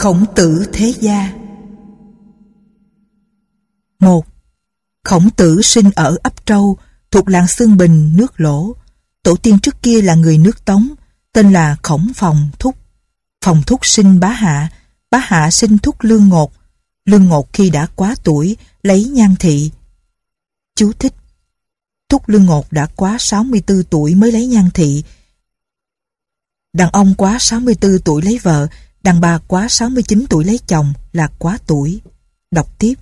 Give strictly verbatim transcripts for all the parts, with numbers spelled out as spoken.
Khổng Tử thế gia. Một. Khổng Tử sinh ở ấp Trâu, thuộc làng Xương Bình, nước Lỗ. Tổ tiên trước kia là người nước Tống, tên là Khổng Phòng Thúc. Phòng Thúc sinh Bá Hạ, Bá Hạ sinh Thúc Lương Ngột. Lương Ngột khi đã quá tuổi, lấy Nhan Thị. Chú thích: Thúc Lương Ngột đã quá sáu mươi tư tuổi mới lấy Nhan Thị. Đàn ông quá sáu mươi tư tuổi lấy vợ, đàn bà quá sáu mươi chín tuổi lấy chồng là quá tuổi. Đọc tiếp.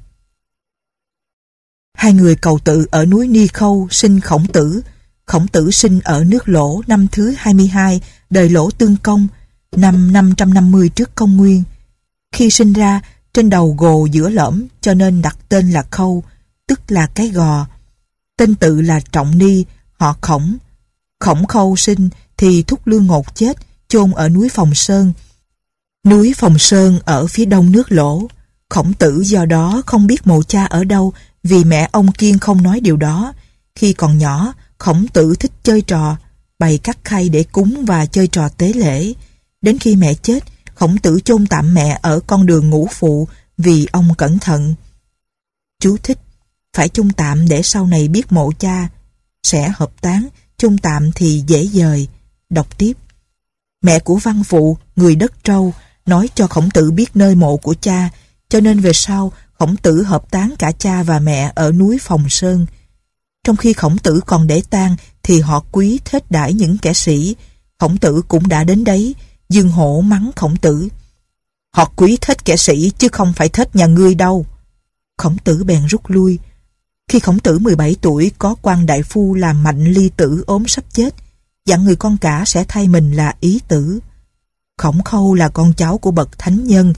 Hai người cầu tự ở núi Ni Khâu sinh Khổng Tử. Khổng Tử sinh ở nước Lỗ năm thứ hai mươi hai, đời Lỗ Tương Công, năm năm trăm năm mươi trước công nguyên. Khi sinh ra, trên đầu gồ giữa lõm cho nên đặt tên là Khâu, tức là cái gò. Tên tự là Trọng Ni, họ Khổng. Khổng Khâu sinh thì Thúc Lương Ngột chết, chôn ở núi Phòng Sơn. Núi Phòng Sơn ở phía đông nước Lỗ. Khổng Tử do đó không biết mộ cha ở đâu, vì mẹ ông kiêng không nói điều đó. Khi còn nhỏ, Khổng Tử thích chơi trò, bày các khay để cúng và chơi trò tế lễ. Đến khi mẹ chết, Khổng Tử chôn tạm mẹ ở con đường Ngũ Phụ vì ông cẩn thận. Chú thích: phải chôn tạm để sau này biết mộ cha sẽ hợp táng, chôn tạm thì dễ dời. Đọc tiếp. Mẹ của Văn Phụ, người đất Trâu, nói cho Khổng Tử biết nơi mộ của cha, cho nên về sau Khổng Tử hợp táng cả cha và mẹ ở núi Phòng Sơn. Trong khi Khổng Tử còn để tang thì họ Quý thết đãi những kẻ sĩ. Khổng Tử cũng đã đến đấy. Dương Hổ mắng Khổng Tử: họ Quý thết kẻ sĩ chứ không phải thết nhà ngươi đâu. Khổng Tử bèn rút lui. Khi Khổng Tử mười bảy tuổi, có quan đại phu làm Mạnh Ly Tử ốm sắp chết, dặn người con cả sẽ thay mình là Ý Tử. Khổng Khâu là con cháu của bậc thánh nhân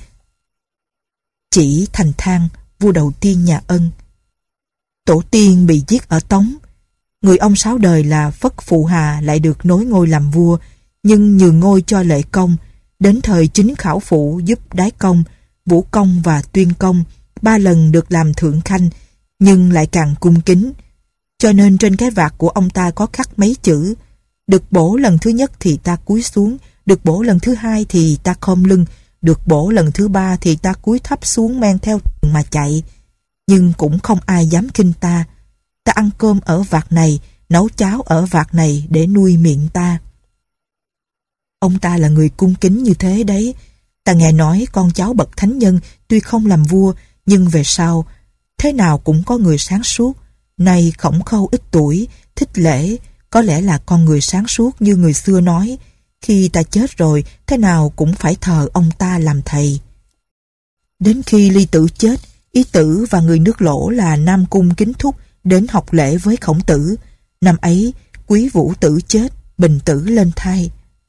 Chỉ Thành Thang, vua đầu tiên nhà Ân. Tổ tiên bị giết ở Tống. Người ông sáu đời là Phất Phụ Hà lại được nối ngôi làm vua, nhưng nhường ngôi cho Lệ Công. Đến thời Chính Khảo Phụ giúp Đái Công, Vũ Công và Tuyên Công ba lần được làm thượng khanh, nhưng lại càng cung kính. Cho nên trên cái vạt của ông ta có khắc mấy chữ: được bổ lần thứ nhất thì ta cúi xuống, được bổ lần thứ hai thì ta khom lưng, được bổ lần thứ ba thì ta cúi thấp xuống men theo mà chạy. Nhưng cũng không ai dám khinh ta. Ta ăn cơm ở vạt này, nấu cháo ở vạt này để nuôi miệng ta. Ông ta là người cung kính như thế đấy. Ta nghe nói con cháu bậc thánh nhân tuy không làm vua, nhưng về sau thế nào cũng có người sáng suốt. Nay Khổng Khâu ít tuổi, thích lễ, có lẽ là con người sáng suốt như người xưa nói. Khi ta chết rồi, thế nào cũng phải thờ ông ta làm thầy. Đến khi Ly Tử chết, Ý Tử và người nước Lỗ là Nam Cung Kính Thúc đến học lễ với Khổng Tử. Năm ấy, Quý Vũ Tử chết, Bình Tử lên thay.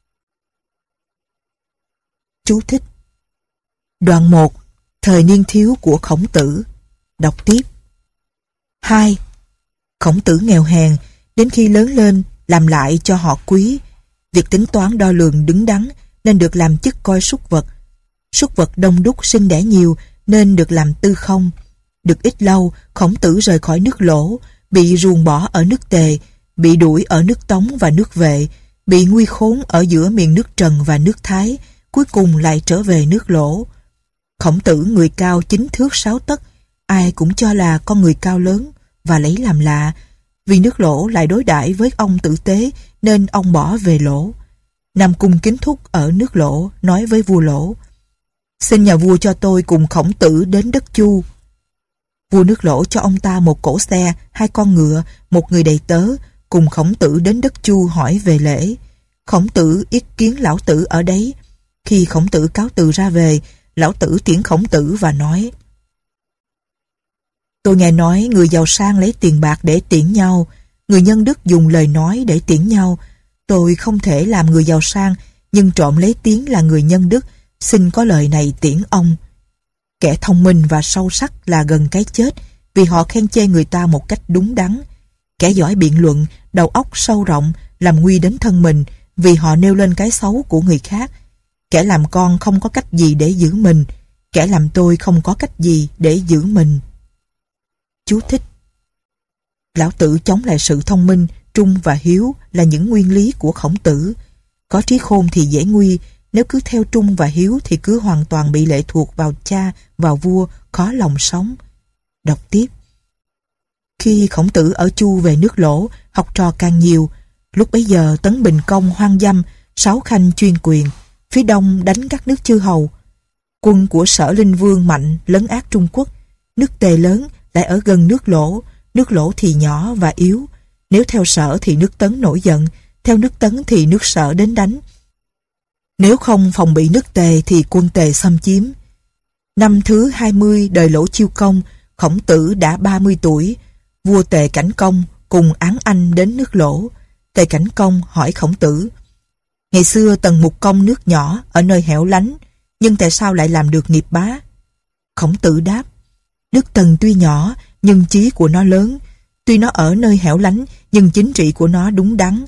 Chú thích: Đoạn một. Thời niên thiếu của Khổng Tử. Đọc tiếp. Hai. Khổng Tử nghèo hèn, đến khi lớn lên làm lại cho họ Quý. Việc tính toán đo lường đứng đắn nên được làm chức coi súc vật. Súc vật đông đúc sinh đẻ nhiều nên được làm tư không. Được ít lâu, Khổng Tử rời khỏi nước Lỗ, bị ruồng bỏ ở nước Tề, bị đuổi ở nước Tống và nước Vệ, bị nguy khốn ở giữa miền nước Trần và nước Thái, cuối cùng lại trở về nước Lỗ. Khổng Tử người cao chín thước sáu tấc, ai cũng cho là con người cao lớn và lấy làm lạ. Vì nước Lỗ lại đối đãi với ông tử tế nên ông bỏ về Lỗ. Nam Cung Kính Thúc ở nước Lỗ nói với vua Lỗ: xin nhà vua cho tôi cùng Khổng Tử đến đất Chu. Vua nước Lỗ cho ông ta một cỗ xe, hai con ngựa, một người đầy tớ, cùng Khổng Tử đến đất Chu hỏi về lễ. Khổng Tử yết kiến lão tử ở đấy. Khi Khổng Tử cáo từ ra về, lão tử tiễn Khổng Tử và nói: tôi nghe nói người giàu sang lấy tiền bạc để tiễn nhau, người nhân đức dùng lời nói để tiễn nhau. Tôi không thể làm người giàu sang, nhưng trộm lấy tiếng là người nhân đức, xin có lời này tiễn ông. Kẻ thông minh và sâu sắc là gần cái chết, vì họ khen chê người ta một cách đúng đắn. Kẻ giỏi biện luận, đầu óc sâu rộng, làm nguy đến thân mình, vì họ nêu lên cái xấu của người khác. Kẻ làm con không có cách gì để giữ mình, kẻ làm tôi không có cách gì để giữ mình. Chú thích: lão tử chống lại sự thông minh, trung và hiếu là những nguyên lý của Khổng Tử. Có trí khôn thì dễ nguy, Nếu cứ theo trung và hiếu thì cứ hoàn toàn bị lệ thuộc vào cha, vào vua, khó lòng sống. Đọc tiếp. Khi Khổng Tử ở Chu về nước Lỗ, học trò càng nhiều. Lúc bấy giờ Tấn Bình Công hoang dâm, Sáu Khanh chuyên quyền, phía đông đánh các nước chư hầu. Quân của Sở Linh Vương mạnh lấn át Trung Quốc. Nước Tề lớn lại ở gần nước Lỗ, nước Lỗ thì nhỏ và yếu. Nếu theo Sở thì nước Tấn nổi giận, theo nước Tấn thì nước Sở đến đánh. Nếu không phòng bị nước Tề thì quân Tề xâm chiếm. Năm thứ hai mươi đời Lỗ Chiêu Công, Khổng Tử đã ba mươi tuổi. Vua Tề Cảnh Công cùng Án Anh đến nước Lỗ. Tề Cảnh Công hỏi Khổng Tử: ngày xưa Tần Mục Công nước nhỏ ở nơi hẻo lánh, nhưng tại sao lại làm được nghiệp bá? Khổng Tử đáp: nước Tần tuy nhỏ nhưng chí của nó lớn. Tuy nó ở nơi hẻo lánh nhưng chính trị của nó đúng đắn.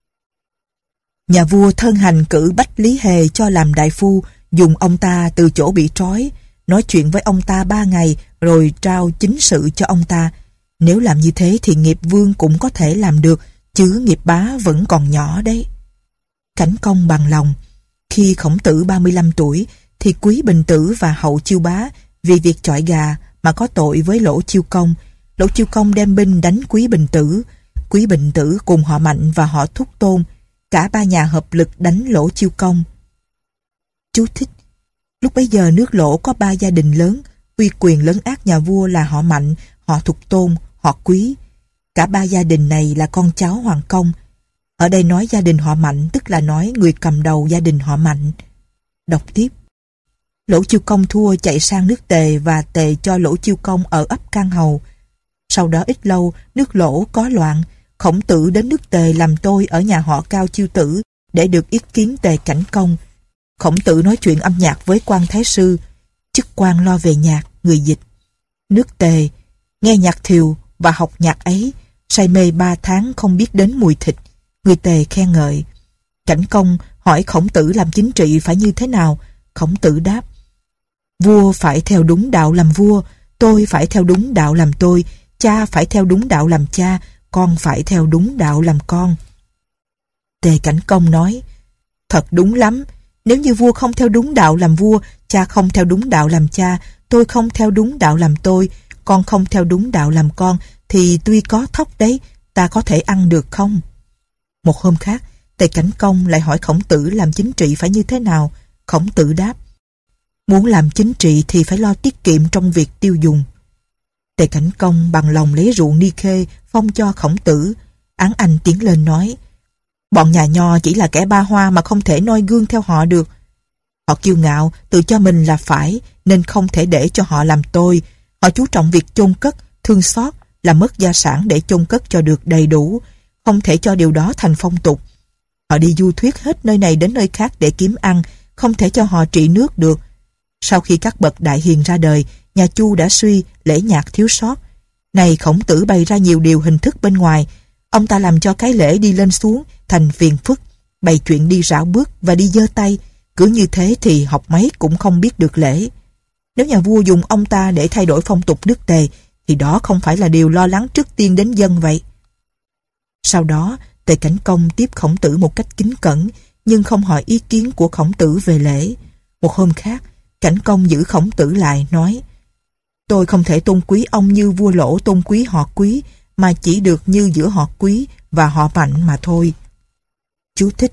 Nhà vua thân hành cử Bách Lý Hề cho làm đại phu, dùng ông ta từ chỗ bị trói, nói chuyện với ông ta ba ngày rồi trao chính sự cho ông ta. Nếu làm như thế thì nghiệp vương cũng có thể làm được, chứ nghiệp bá vẫn còn nhỏ đấy. Cảnh Công bằng lòng. Khi Khổng Tử ba mươi lăm tuổi thì Quý Bình Tử và Hậu Chiêu Bá vì việc chọi gà mà có tội với Lỗ Chiêu Công. Lỗ Chiêu Công đem binh đánh Quý Bình Tử. Quý Bình Tử cùng họ Mạnh và họ Thúc Tôn, cả ba nhà hợp lực đánh Lỗ Chiêu Công. Chú thích: lúc bấy giờ nước Lỗ có ba gia đình lớn, uy quyền lấn át nhà vua là họ Mạnh, họ Thục Tôn, họ Quý. Cả ba gia đình này là con cháu Hoàng Công. Ở đây nói gia đình họ Mạnh tức là nói người cầm đầu gia đình họ Mạnh. Đọc tiếp. Lỗ Chiêu Công thua chạy sang nước Tề và Tề cho Lỗ Chiêu Công ở ấp Can Hầu. Sau đó ít lâu, nước Lỗ có loạn. Khổng Tử đến nước Tề làm tôi ở nhà họ Cao Chiêu Tử để được ý kiến Tề Cảnh Công. Khổng Tử nói chuyện âm nhạc với quan thái sư, chức quan lo về nhạc, người dịch. Nước Tề nghe nhạc thiều và học nhạc ấy, say mê ba tháng không biết đến mùi thịt. Người Tề khen ngợi. Cảnh Công hỏi Khổng Tử làm chính trị phải như thế nào. Khổng Tử đáp: vua phải theo đúng đạo làm vua, tôi phải theo đúng đạo làm tôi, cha phải theo đúng đạo làm cha, con phải theo đúng đạo làm con. Tề Cảnh Công nói: thật đúng lắm. Nếu như vua không theo đúng đạo làm vua, cha không theo đúng đạo làm cha, tôi không theo đúng đạo làm tôi, con không theo đúng đạo làm con, thì tuy có thóc đấy, ta có thể ăn được không? Một hôm khác, Tề Cảnh Công lại hỏi Khổng Tử làm chính trị phải như thế nào. Khổng Tử đáp: muốn làm chính trị thì phải lo tiết kiệm trong việc tiêu dùng. Tề Cảnh Công bằng lòng lấy ruộng Ni Khê phong cho Khổng Tử. Án Anh tiến lên nói: bọn nhà Nho chỉ là kẻ ba hoa mà không thể noi gương theo họ được. Họ kiêu ngạo, tự cho mình là phải, nên không thể để cho họ làm tôi. Họ chú trọng việc chôn cất, thương xót, là mất gia sản để chôn cất cho được đầy đủ, không thể cho điều đó thành phong tục. Họ đi du thuyết hết nơi này đến nơi khác để kiếm ăn, không thể cho họ trị nước được. Sau khi các bậc đại hiền ra đời, nhà Chu đã suy, lễ nhạc thiếu sót. Này Khổng Tử bày ra nhiều điều hình thức bên ngoài, ông ta làm cho cái lễ đi lên xuống thành phiền phức, bày chuyện đi rảo bước và đi giơ tay. Cứ như thế thì học mấy cũng không biết được lễ. Nếu nhà vua dùng ông ta để thay đổi phong tục nước Tề, thì đó không phải là điều lo lắng trước tiên đến dân vậy. Sau đó, Tề Cảnh Công tiếp Khổng Tử một cách kính cẩn, nhưng không hỏi ý kiến của Khổng Tử về lễ. Một hôm khác, Cảnh Công giữ Khổng Tử lại, nói: tôi không thể tôn quý ông như vua Lỗ tôn quý họ Quý, mà chỉ được như giữa họ Quý và họ Mạnh mà thôi. Chú thích: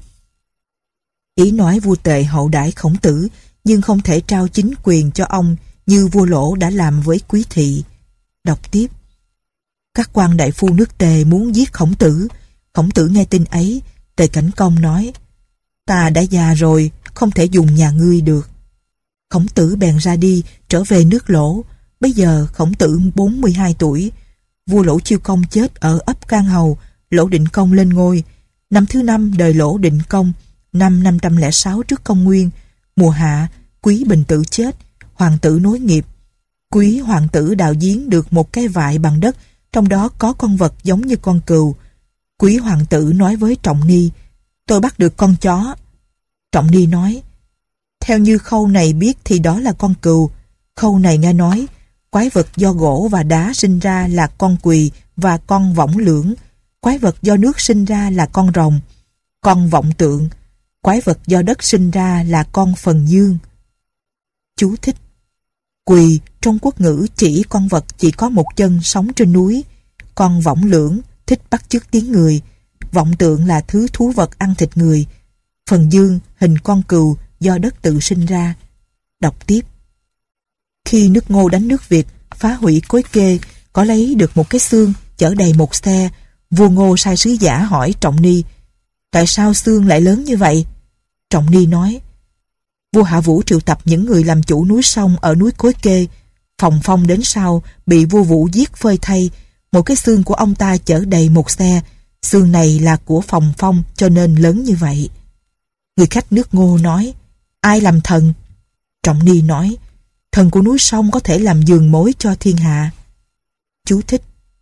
ý nói vua Tề hậu đãi Khổng Tử, nhưng không thể trao chính quyền cho ông như vua Lỗ đã làm với Quý thị. Đọc tiếp. Các quan đại phu nước Tề muốn giết Khổng Tử. Khổng Tử nghe tin ấy, Tề Cảnh Công nói: ta đã già rồi, không thể dùng nhà ngươi được. Khổng Tử bèn ra đi, trở về nước Lỗ. Bây giờ Khổng Tử bốn mươi hai tuổi. Vua Lỗ Chiêu Công chết ở ấp Can Hầu, Lỗ Định Công lên ngôi. Năm thứ năm đời Lỗ Định Công, năm năm trăm lẻ sáu trước công nguyên. Mùa hạ, Quý Bình Tử chết, hoàng tử nối nghiệp. Quý hoàng tử đào giếng được một cái vại bằng đất, trong đó có con vật giống như con cừu. Quý hoàng tử nói với Trọng Ni: tôi bắt được con chó. Trọng Ni nói: theo như Khâu này biết thì đó là con cừu. Khâu này nghe nói quái vật do gỗ và đá sinh ra là con quỳ và con võng lưỡng. Quái vật do nước sinh ra là con rồng, con vọng tượng. Quái vật do đất sinh ra là con phần dương. Chú thích: Quỳ trong quốc ngữ chỉ con vật chỉ có một chân sống trên núi. Con võng lưỡng thích bắt chước tiếng người. Vọng tượng là thứ thú vật ăn thịt người. Phần dương hình con cừu do đất tự sinh ra. Đọc tiếp: Khi nước Ngô đánh nước Việt, phá hủy cối kê, có lấy được một cái xương chở đầy một xe. Vua Ngô sai sứ giả hỏi Trọng Ni: Tại sao xương lại lớn như vậy? Trọng Ni nói: Vua Hạ Vũ triệu tập những người làm chủ núi sông ở núi Cối Kê. Phòng Phong đến sau bị vua Vũ giết phơi thay. Một cái xương của ông ta chở đầy một xe. Xương này là của Phòng Phong cho nên lớn như vậy. Người khách nước Ngô nói: Ai làm thần? Trọng Ni nói: Thần của núi sông có thể làm giường mối cho thiên hạ. Chú thích: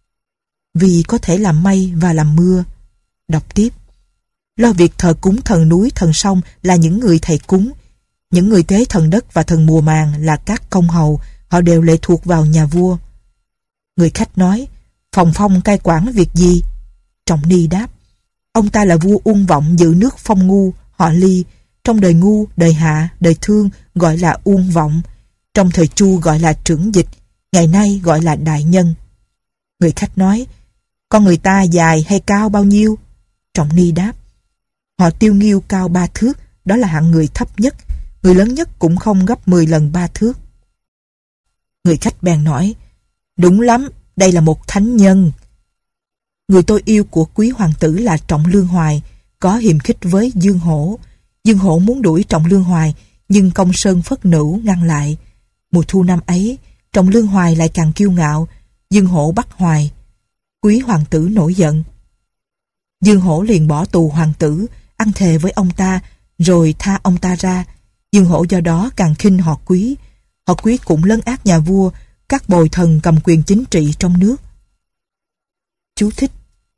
Vì có thể làm mây và làm mưa. Đọc tiếp: Lo việc thờ cúng thần núi thần sông là những người thầy cúng. Những người tế thần đất và thần mùa màng là các công hầu. Họ đều lệ thuộc vào nhà vua. Người khách nói: Phòng Phong cai quản việc gì? Trọng Ni đáp: Ông ta là vua Uông Vọng giữ nước Phong Ngu, họ Ly. Trong đời Ngu, đời Hạ, đời Thương gọi là Uông Vọng. Trong thời Chu gọi là Trưởng Dịch. Ngày nay gọi là Đại Nhân. Người khách nói: Con người ta dài hay cao bao nhiêu? Trọng Ni đáp: Họ Tiêu Nghiêu cao ba thước, đó là hạng người thấp nhất. Người lớn nhất cũng không gấp mười lần ba thước. Người khách bèn nói: Đúng lắm, đây là một thánh nhân. Người tôi yêu của quý hoàng tử là Trọng Lương Hoài, có hiềm khích với Dương Hổ. Dương Hổ muốn đuổi Trọng Lương Hoài, nhưng Công Sơn Phất Nữu ngăn lại. Mùa thu năm ấy, Trọng Lương Hoài lại càng kiêu ngạo. Dương Hổ bắt Hoài. Quý hoàng tử nổi giận. Dương Hổ liền bỏ tù hoàng tử, ăn thề với ông ta, rồi tha ông ta ra. Dương Hổ do đó càng khinh họ Quý. Họ Quý cũng lấn át nhà vua, các bồi thần cầm quyền chính trị trong nước. Chú thích: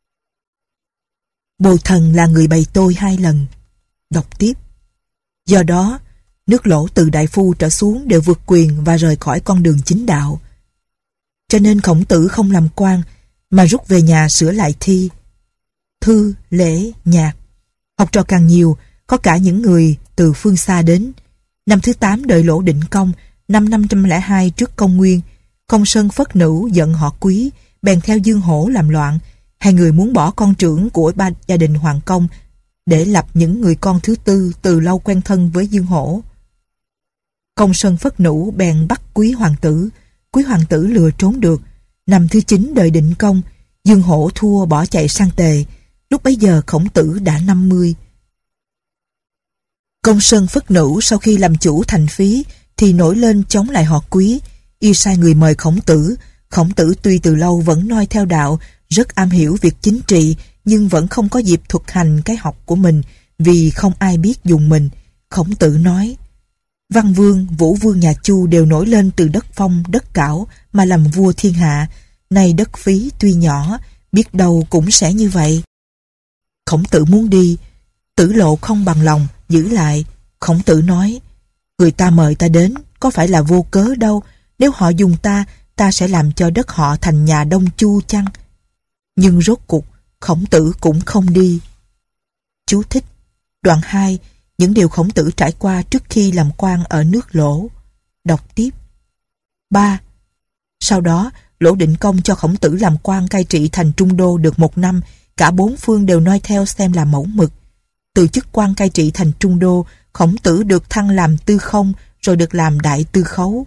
Bồi thần là người bày tôi hai lần. Đọc tiếp: Do đó, nước Lỗ từ đại phu trở xuống đều vượt quyền và rời khỏi con đường chính đạo. Cho nên Khổng Tử không làm quan, mà rút về nhà sửa lại thi. Thư, lễ, nhạc. Học trò càng nhiều, có cả những người từ phương xa đến. Năm thứ tám đời Lỗ Định Công, năm năm trăm lẻ hai trước công nguyên, Công Sơn Phất Nữu giận họ Quý, bèn theo Dương Hổ làm loạn. Hai người muốn bỏ con trưởng của ba gia đình Hoàng Công để lập những người con thứ tư từ lâu quen thân với Dương Hổ. Công Sơn Phất Nữu bèn bắt Quý hoàng tử. Quý hoàng tử lừa trốn được. Năm thứ chín đời Định Công, Dương Hổ thua bỏ chạy sang Tề. Lúc bấy giờ Khổng Tử đã năm mươi. Công Sơn Phất Nữu sau khi làm chủ thành Phí thì nổi lên chống lại họ Quý. Y sai người mời Khổng Tử. Khổng Tử tuy từ lâu vẫn noi theo đạo, rất am hiểu việc chính trị, nhưng vẫn không có dịp thực hành cái học của mình vì không ai biết dùng mình. Khổng Tử nói: Văn Vương, Vũ Vương nhà Chu đều nổi lên từ đất Phong, đất Cảo mà làm vua thiên hạ. Nay đất Phí tuy nhỏ, biết đâu cũng sẽ như vậy. Khổng Tử muốn đi, Tử Lộ không bằng lòng, giữ lại. Khổng Tử nói: Người ta mời ta đến, có phải là vô cớ đâu. Nếu họ dùng ta, ta sẽ làm cho đất họ thành nhà Đông Chu chăng? Nhưng rốt cuộc, Khổng Tử cũng không đi. Chú thích: Đoạn hai. Những điều Khổng Tử trải qua trước khi làm quan ở nước Lỗ. Đọc tiếp. ba. Sau đó, Lỗ Định Công cho Khổng Tử làm quan cai trị thành Trung Đô được một năm. Cả bốn phương đều noi theo xem là mẫu mực. Từ chức quan cai trị thành Trung Đô, Khổng Tử được thăng làm tư không, rồi được làm đại tư khấu.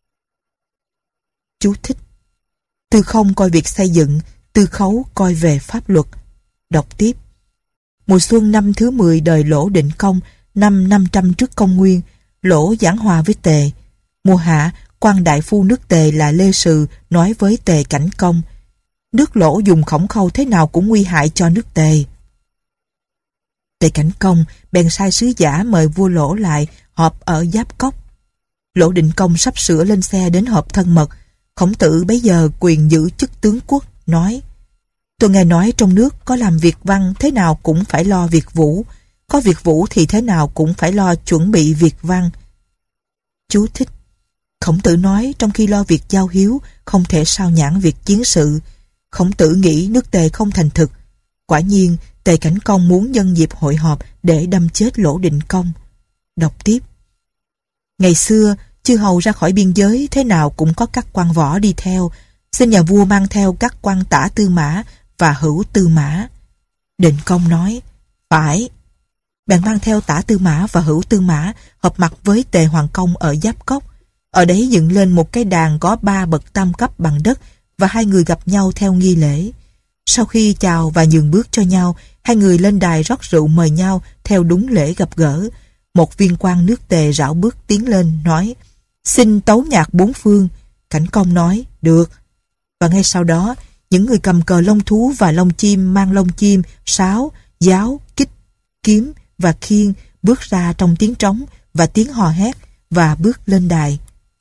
Chú thích: Tư không coi việc xây dựng, tư khấu coi về pháp luật. Đọc tiếp. Mùa xuân năm thứ mười đời Lỗ Định Công, năm năm trăm trước công nguyên, Lỗ giảng hòa với Tề. Mùa hạ, quan đại phu nước Tề là Lê Sừ nói với Tề Cảnh Công: Nước Lỗ dùng khổng khâu thế nào cũng nguy hại cho nước Tề. Tề Cảnh Công bèn sai sứ giả mời vua Lỗ lại họp ở Giáp Cốc. Lỗ Định Công sắp sửa lên xe đến họp thân mật. Khổng Tử bấy giờ quyền giữ chức tướng quốc, nói: Tôi nghe nói trong nước có làm việc văn thế nào cũng phải lo việc vũ, có việc vũ thì thế nào cũng phải lo chuẩn bị việc văn. Chú thích: Khổng Tử nói trong khi lo việc giao hiếu không thể sao nhãng việc chiến sự. Khổng Tử nghĩ nước Tề không thành thực. Quả nhiên Tề Cảnh Công muốn nhân dịp hội họp để đâm chết Lỗ Định Công. Đọc tiếp. Ngày xưa, chư hầu ra khỏi biên giới thế nào cũng có các quan võ đi theo, xin nhà vua mang theo các quan tả tư mã và hữu tư mã. Định Công nói, phải. Bèn mang theo tả tư mã và hữu tư mã họp mặt với Tề Hoàng Công ở Giáp Cốc. Ở đấy dựng lên một cái đàn có ba bậc tam cấp bằng đất và hai người gặp nhau theo nghi lễ. Sau khi chào và nhường bước cho nhau, hai người lên đài rót rượu mời nhau theo đúng lễ gặp gỡ. Một viên quan nước Tề rảo bước tiến lên nói, xin tấu nhạc bốn phương. Cảnh Công nói, được. Và ngay sau đó, những người cầm cờ lông thú và lông chim mang lông chim, sáo, giáo, kích, kiếm và khiên bước ra trong tiếng trống và tiếng hò hét và bước lên đài.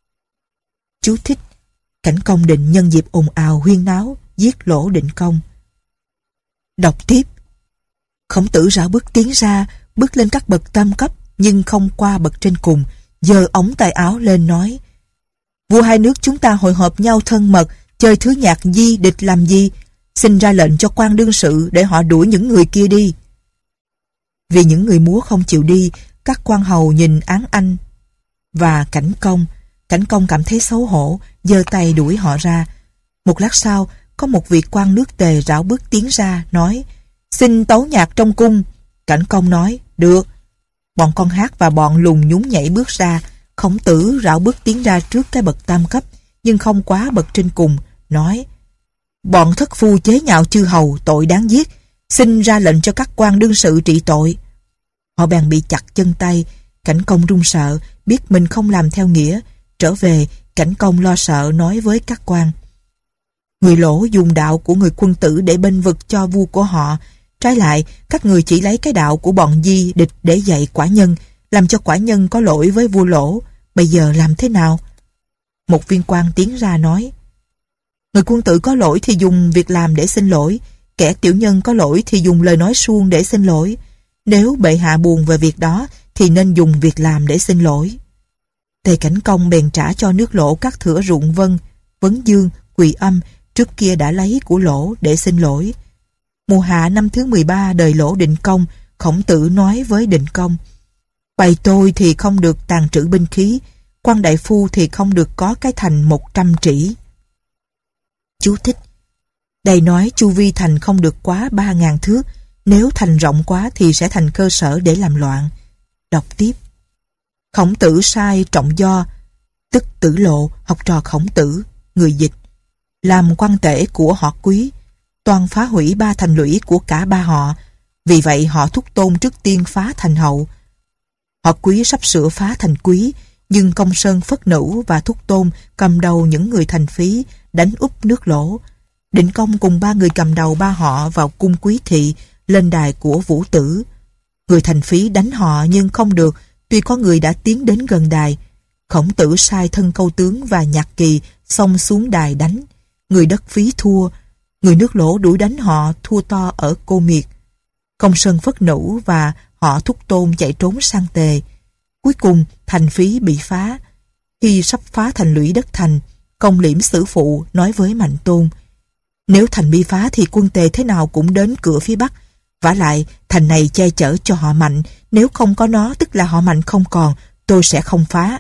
Chú thích: Cảnh Công định nhân dịp ồn ào huyên náo giết Lỗ Định Công. Đọc tiếp. Khổng Tử rảo bước tiến ra, bước lên các bậc tam cấp nhưng không qua bậc trên cùng, giơ ống tay áo lên nói, vua hai nước chúng ta hội họp nhau thân mật, chơi thứ nhạc di địch làm gì? Xin ra lệnh cho quan đương sự để họ đuổi những người kia đi. Vì những người múa không chịu đi, các quan hầu nhìn Án Anh và Cảnh Công. Cảnh Công cảm thấy xấu hổ, giơ tay đuổi họ ra. Một lát sau, có một vị quan nước Tề rảo bước tiến ra, nói, xin tấu nhạc trong cung. Cảnh Công nói, được. Bọn con hát và bọn lùng nhún nhảy bước ra. Khổng Tử rảo bước tiến ra trước cái bậc tam cấp, nhưng không quá bậc trên cùng, nói, bọn thất phu chế nhạo chư hầu, tội đáng giết, xin ra lệnh cho các quan đương sự trị tội. Họ bèn bị chặt chân tay. Cảnh Công run sợ, biết mình không làm theo nghĩa. Trở về, Cảnh Công lo sợ nói với các quan, người Lỗ dùng đạo của người quân tử để bênh vực cho vua của họ. Trái lại, các người chỉ lấy cái đạo của bọn di địch để dạy quả nhân, làm cho quả nhân có lỗi với vua Lỗ. Bây giờ làm thế nào? Một viên quan tiến ra nói, người quân tử có lỗi thì dùng việc làm để xin lỗi, kẻ tiểu nhân có lỗi thì dùng lời nói suông để xin lỗi. Nếu bệ hạ buồn về việc đó thì nên dùng việc làm để xin lỗi. Tề Cảnh Công bèn trả cho nước Lỗ các thửa ruộng Vân, Vấn Dương, Quỳ Âm trước kia đã lấy của Lỗ để xin lỗi. Mùa hạ năm thứ mười ba đời Lỗ Định Công, Khổng Tử nói với Định Công, bày tôi thì không được tàn trữ binh khí, quan đại phu thì không được có cái thành một trăm trĩ. Chú thích: đây nói chu vi thành không được quá ba ngàn thước, nếu thành rộng quá thì sẽ thành cơ sở để làm loạn. Đọc tiếp. Khổng Tử sai Trọng Do, tức Tử Lộ, học trò Khổng Tử, người dịch, làm quan tể của họ Quý, toàn phá hủy ba thành lũy của cả ba họ. Vì vậy họ thúc Tôn trước tiên phá thành Hậu. Họ Quý sắp sửa phá thành Quý, nhưng Công Sơn Phất Nữu và thúc Tôn cầm đầu những người thành Phí đánh úp nước Lỗ. Định Công cùng ba người cầm đầu ba họ vào cung Quý Thị, lên đài của Vũ Tử. Người thành Phí đánh họ nhưng không được, tuy có người đã tiến đến gần đài. Khổng Tử sai Thân Câu Tướng và Nhạc Kỳ xông xuống đài đánh. Người đất Phí thua, người nước Lỗ đuổi đánh họ, thua to ở Cô Miệt. Công Sơn Phất Nữu và họ thúc Tôn chạy trốn sang Tề. Cuối cùng thành Phí bị phá. Khi sắp phá thành lũy đất thành, Công Liễm Sử Phụ nói với Mạnh Tôn, nếu thành bị phá thì quân Tề thế nào cũng đến cửa phía Bắc. Vả lại thành này che chở cho họ Mạnh, nếu không có nó tức là họ Mạnh không còn, tôi sẽ không phá.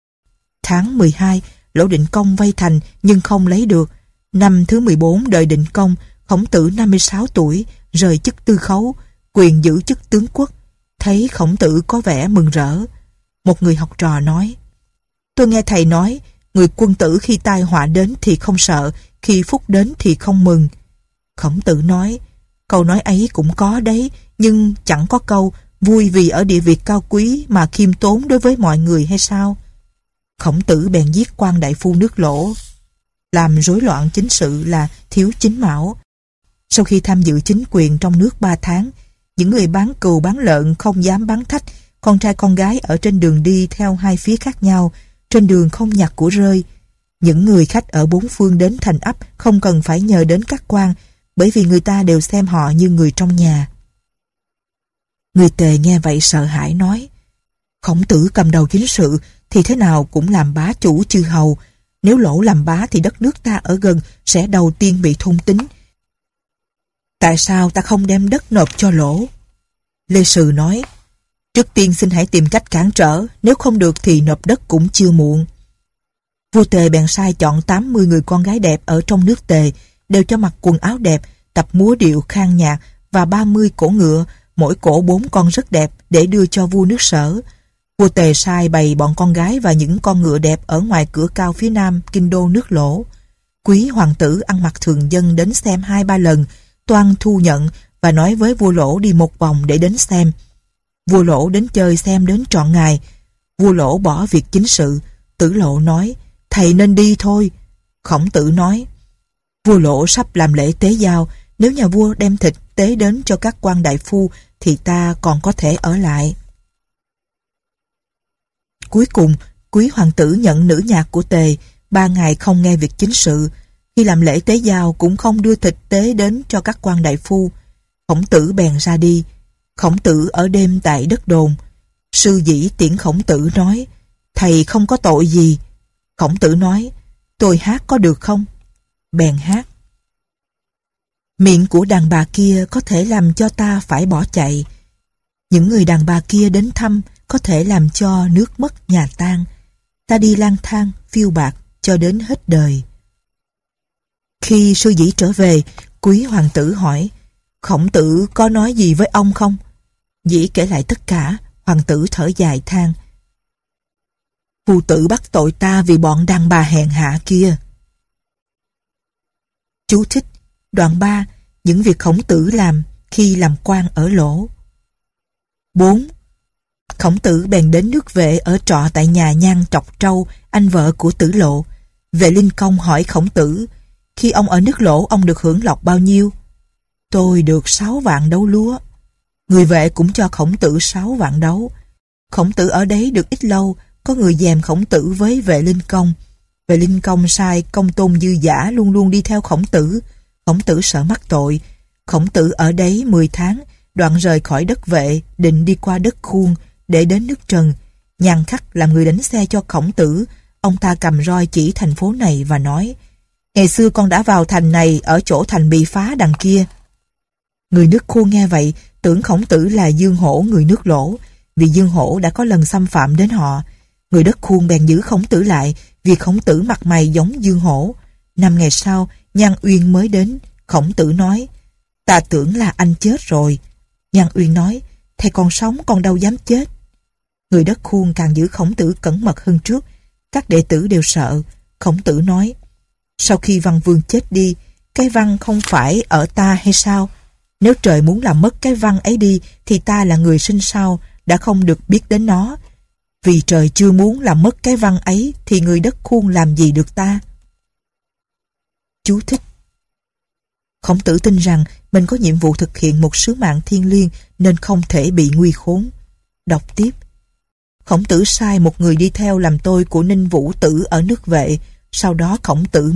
Tháng mười hai, Lỗ Định Công vây thành nhưng không lấy được. Năm thứ mười bốn đời Định Công, Khổng Tử năm mươi sáu tuổi, rời chức tư khấu, quyền giữ chức tướng quốc. Thấy Khổng Tử có vẻ mừng rỡ. Một người học trò nói, tôi nghe thầy nói, người quân tử khi tai họa đến thì không sợ, khi phúc đến thì không mừng. Khổng Tử nói, câu nói ấy cũng có đấy, nhưng chẳng có câu vui vì ở địa vị cao quý mà khiêm tốn đối với mọi người hay sao? Khổng Tử bèn giết quan đại phu nước Lỗ, làm rối loạn chính sự là thiếu chính mão. Sau khi tham dự chính quyền trong nước ba tháng, những người bán cừu bán lợn không dám bán thách, con trai con gái ở trên đường đi theo hai phía khác nhau, trên đường không nhặt của rơi. Những người khách ở bốn phương đến thành ấp không cần phải nhờ đến các quan, bởi vì người ta đều xem họ như người trong nhà. Người Tề nghe vậy sợ hãi nói, Khổng Tử cầm đầu chính sự thì thế nào cũng làm bá chủ chư hầu. Nếu Lỗ làm bá thì đất nước ta ở gần sẽ đầu tiên bị thôn tính. Tại sao ta không đem đất nộp cho Lỗ? Lê Sừ nói, trước tiên xin hãy tìm cách cản trở, nếu không được thì nộp đất cũng chưa muộn. Vua Tề bèn sai chọn tám mươi người con gái đẹp ở trong nước Tề, đều cho mặc quần áo đẹp, tập múa điệu khang nhạc, và ba mươi cỗ ngựa, mỗi cỗ bốn con rất đẹp, để đưa cho vua nước Sở. Vua Tề sai bày bọn con gái và những con ngựa đẹp ở ngoài cửa cao phía nam kinh đô nước Lỗ. Quý hoàng tử ăn mặc thường dân đến xem hai ba lần, toan thu nhận và nói với vua Lỗ đi một vòng để đến xem. Vua Lỗ đến chơi xem đến trọn ngày. Vua Lỗ bỏ việc chính sự. Tử Lộ nói, thầy nên đi thôi. Khổng Tử nói, vua Lỗ sắp làm lễ tế giao, nếu nhà vua đem thịt tế đến cho các quan đại phu thì ta còn có thể ở lại. Cuối cùng, quý hoàng tử nhận nữ nhạc của Tề, ba ngày không nghe việc chính sự. Khi làm lễ tế giao cũng không đưa thịt tế đến cho các quan đại phu. Khổng Tử bèn ra đi. Khổng Tử ở đêm tại đất đồn. Sư dĩ tiễn Khổng Tử nói, thầy không có tội gì. Khổng Tử nói, tôi hát có được không? Bèn hát. Miệng của đàn bà kia có thể làm cho ta phải bỏ chạy. Những người đàn bà kia đến thăm có thể làm cho nước mất nhà tan. Ta đi lang thang, phiêu bạc cho đến hết đời. Khi sư dĩ trở về, quý hoàng tử hỏi, Khổng Tử có nói gì với ông không? Dĩ kể lại tất cả. Hoàng tử thở dài than, phu tử bắt tội ta vì bọn đàn bà hèn hạ kia. Chú thích đoạn ba. Những việc Khổng Tử làm khi làm quan ở Lỗ. bốn. Khổng Tử bèn đến nước Vệ ở trọ tại nhà Nhan Trọc Trâu, anh vợ của Tử Lộ. Vệ Linh Công hỏi Khổng Tử, khi ông ở nước Lỗ ông được hưởng lộc bao nhiêu? Tôi được sáu vạn đấu lúa. Người Vệ cũng cho Khổng Tử sáu vạn đấu. Khổng Tử ở đấy được ít lâu, có người dèm Khổng Tử với Vệ Linh Công. Vệ Linh Công sai Công Tôn Dư Dã luôn luôn đi theo Khổng Tử. Khổng Tử sợ mắc tội. Khổng Tử ở đấy mười tháng, đoạn rời khỏi đất Vệ, định đi qua đất Khuông để đến nước Trần. Nhan Khắc làm người đánh xe cho Khổng Tử. Ông ta cầm roi chỉ thành phố này và nói, ngày xưa con đã vào thành này ở chỗ thành bị phá đằng kia. Người nước Khuông nghe vậy, tưởng Khổng Tử là Dương Hổ người nước Lỗ, vì Dương Hổ đã có lần xâm phạm đến họ. Người đất Khuông bèn giữ Khổng Tử lại, vì Khổng Tử mặt mày giống Dương Hổ. Năm ngày sau, Nhan Uyên mới đến. Khổng Tử nói, ta tưởng là anh chết rồi. Nhan Uyên nói, thầy còn sống con đâu dám chết. Người đất Khuông càng giữ Khổng Tử cẩn mật hơn trước. Các đệ tử đều sợ. Khổng Tử nói, sau khi Văn Vương chết đi, cái văn không phải ở ta hay sao? Nếu trời muốn làm mất cái văn ấy đi thì ta là người sinh sau đã không được biết đến nó. Vì trời chưa muốn làm mất cái văn ấy thì người đất Khuông làm gì được ta? Chú thích. Khổng Tử tin rằng mình có nhiệm vụ thực hiện một sứ mạng thiêng liêng nên không thể bị nguy khốn. Đọc tiếp. Khổng Tử sai một người đi theo làm tôi của Ninh Vũ Tử ở nước Vệ. Sau đó Khổng Tử